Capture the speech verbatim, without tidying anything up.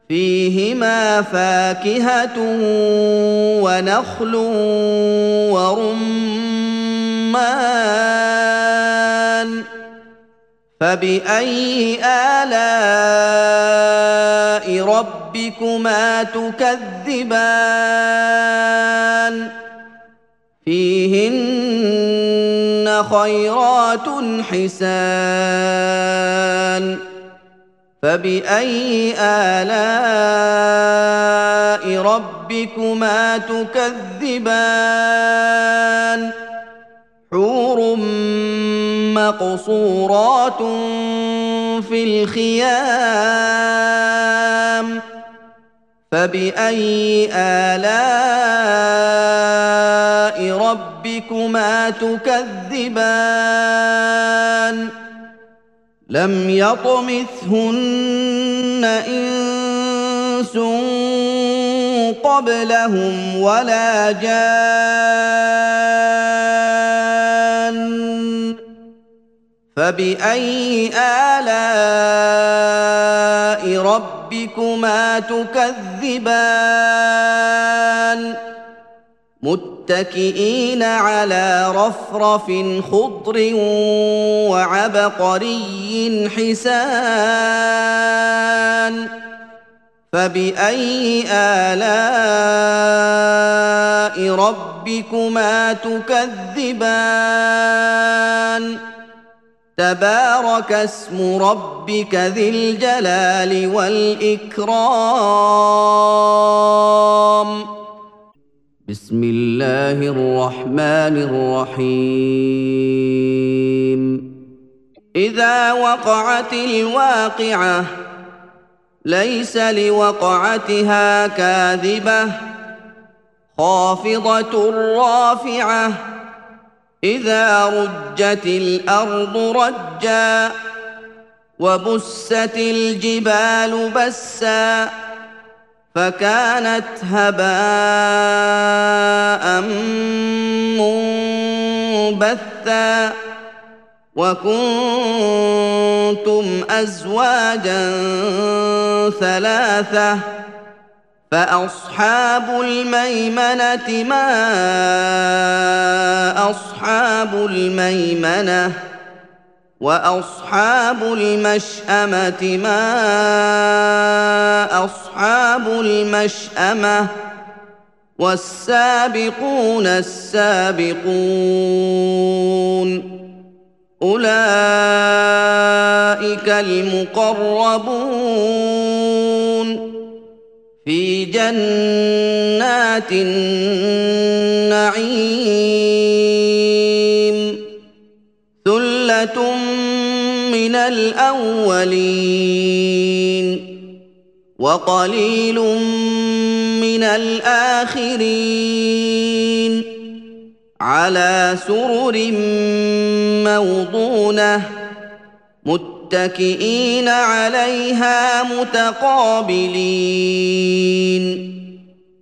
فيهما فاكهة ونخل ورمان فبأي آلاء ربكما تكذبان فيهن خيرات حسان فبأي آلاء ربكما تكذبان حور مقصورات في الخيام فبأي آلاء ربكما تكذبان لم يطمثهن إنس قبلهم ولا جان فبأي آلاء ربكما تكذبان متكئين على رفرف خضر وعبقري حسان فبأي آلاء ربكما تكذبان تبارك اسم ربك ذي الجلال والإكرام بسم الله الرحمن الرحيم إذا وقعت الواقعة ليس لوقعتها كاذبة خافضة رافعة إذا رجت الأرض رجا وبست الجبال بسا فكانت هباء منبثا وكنتم أزواجا ثلاثة فأصحاب الميمنة ما أصحاب الميمنة وأصحاب المشأمة ما أصحاب المشأمة والسابقون السابقون أولئك المقربون في جنات النعيم ثلة من الأولين وقليل من الآخرين على سرر موضونة متكئين عليها متقابلين